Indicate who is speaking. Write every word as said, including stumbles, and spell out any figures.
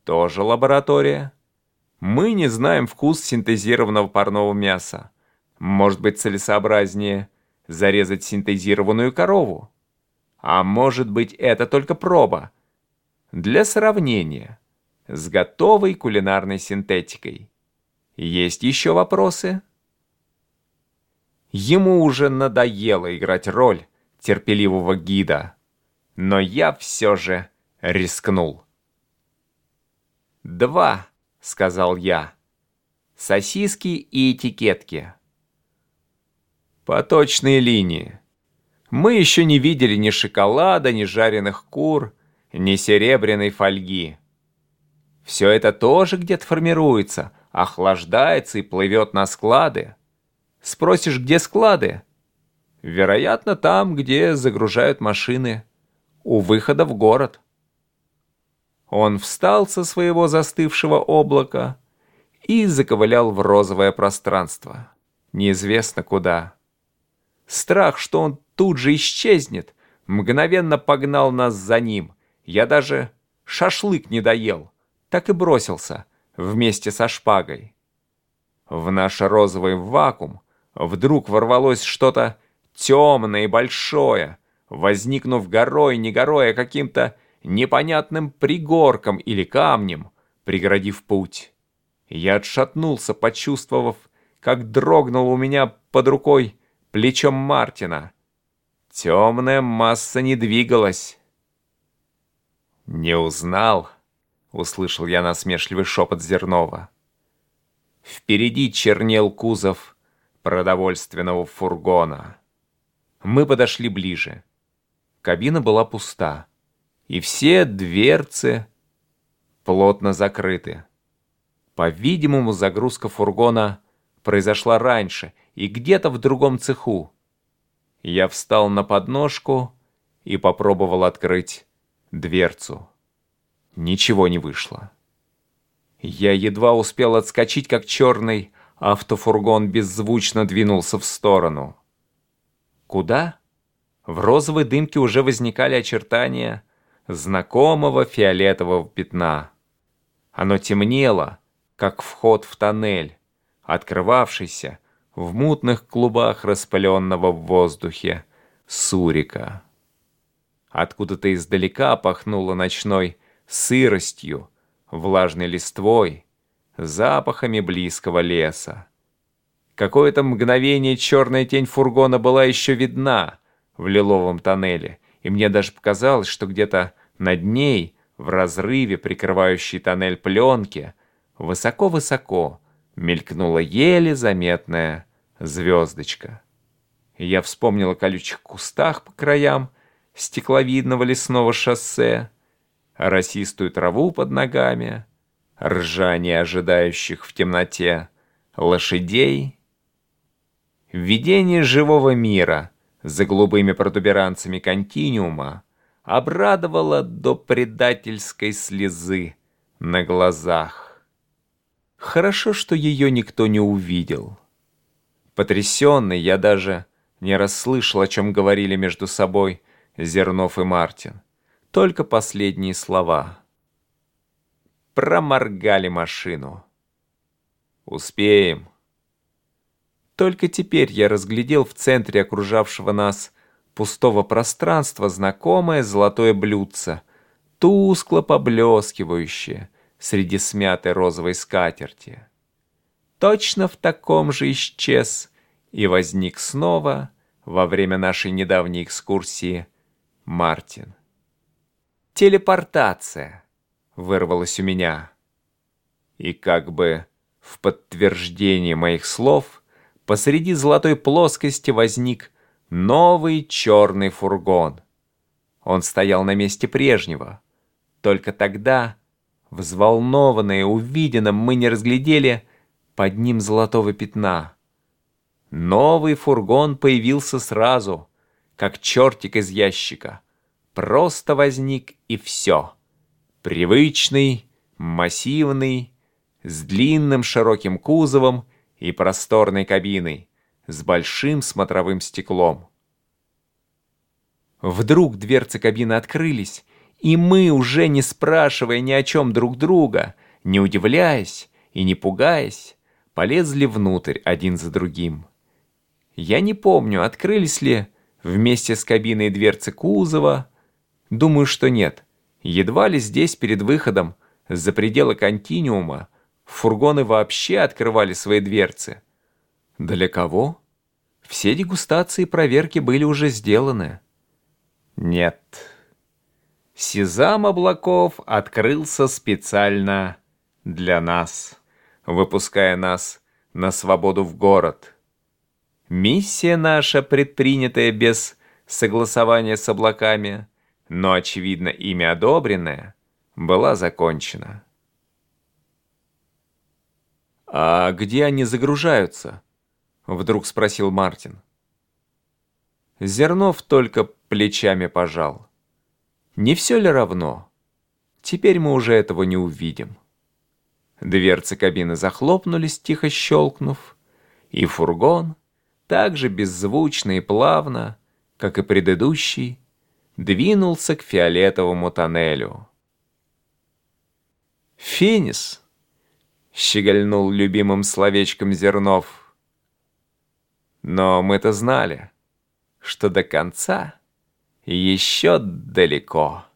Speaker 1: Тоже лаборатория. Мы не знаем вкус синтезированного парного мяса. Может быть, целесообразнее зарезать синтезированную корову? А может быть, это только проба для сравнения с готовой кулинарной синтетикой. Есть еще вопросы? Ему уже надоело играть роль терпеливого гида, но я все же рискнул. «Два», — сказал я, — «сосиски и этикетки». По точной линии. Мы еще не видели ни шоколада, ни жареных кур, ни серебряной фольги. Все это тоже где-то формируется, охлаждается и плывет на склады. Спросишь, где склады? Вероятно, там, где загружают машины, у выхода в город. Он встал со своего застывшего облака и заковылял в розовое пространство. Неизвестно куда. Страх, что он тут же исчезнет, мгновенно погнал нас за ним. Я даже шашлык не доел, так и бросился вместе со шпагой. В наш розовый вакуум вдруг ворвалось что-то темное и большое, возникнув горой, не горой, а каким-то непонятным пригорком или камнем, преградив путь. Я отшатнулся, почувствовав, как дрогнуло у меня под рукой плечом Мартина. Темная масса не двигалась. «Не узнал?» — услышал я насмешливый шепот Зернова. Впереди чернел кузов продовольственного фургона. Мы подошли ближе. Кабина была пуста, и все дверцы плотно закрыты. По-видимому, загрузка фургона произошла раньше и где-то в другом цеху. Я встал на подножку и попробовал открыть дверцу. Ничего не вышло. Я едва успел отскочить, как черный автофургон беззвучно двинулся в сторону. Куда? В розовой дымке уже возникали очертания знакомого фиолетового пятна. Оно темнело, как вход в тоннель, открывавшийся в мутных клубах распыленного в воздухе сурика. Откуда-то издалека пахнуло ночной сыростью, влажной листвой, запахами близкого леса. Какое-то мгновение черная тень фургона была еще видна в лиловом тоннеле, и мне даже показалось, что где-то над ней, в разрыве, прикрывающей тоннель пленки, высоко-высоко мелькнула еле заметная звездочка. Я вспомнил о колючих кустах по краям стекловидного лесного шоссе, росистую траву под ногами, ржание ожидающих в темноте лошадей. Видение живого мира за голубыми протуберанцами континуума обрадовало до предательской слезы на глазах. Хорошо, что ее никто не увидел. Потрясенный, я даже не расслышал, о чем говорили между собой Зернов и Мартин. Только последние слова. Проморгали машину. Успеем. Только теперь я разглядел в центре окружавшего нас пустого пространства знакомое золотое блюдце, тускло поблескивающее среди смятой розовой скатерти. Точно в таком же исчез и возник снова во время нашей недавней экскурсии Мартин. «Телепортация!» — вырвалось у меня. И как бы в подтверждение моих слов посреди золотой плоскости возник новый черный фургон. Он стоял на месте прежнего. Только тогда, взволнованные увиденным, мы не разглядели под ним золотого пятна. Новый фургон появился сразу, как чертик из ящика. Просто возник и все. Привычный, массивный, с длинным широким кузовом и просторной кабиной, с большим смотровым стеклом. Вдруг дверцы кабины открылись, И мы, уже не спрашивая ни о чем друг друга, не удивляясь и не пугаясь, полезли внутрь один за другим. Я не помню, открылись ли вместе с кабиной дверцы кузова. Думаю, что нет. Едва ли здесь перед выходом за пределы континуума фургоны вообще открывали свои дверцы. Для кого? Все дегустации и проверки были уже сделаны. Нет. Сезам облаков открылся специально для нас, выпуская нас на свободу в город. Миссия наша, предпринятая без согласования с облаками, но, очевидно, ими одобренная, была закончена. «А где они загружаются?» — вдруг спросил Мартин. Зернов только плечами пожал. «Не все ли равно? Теперь мы уже этого не увидим». Дверцы кабины захлопнулись, тихо щелкнув, и фургон, так же беззвучно и плавно, как и предыдущий, двинулся к фиолетовому тоннелю. «Финис!» — щегольнул любимым словечком Зернов. Но мы-то знали, что до конца еще далеко.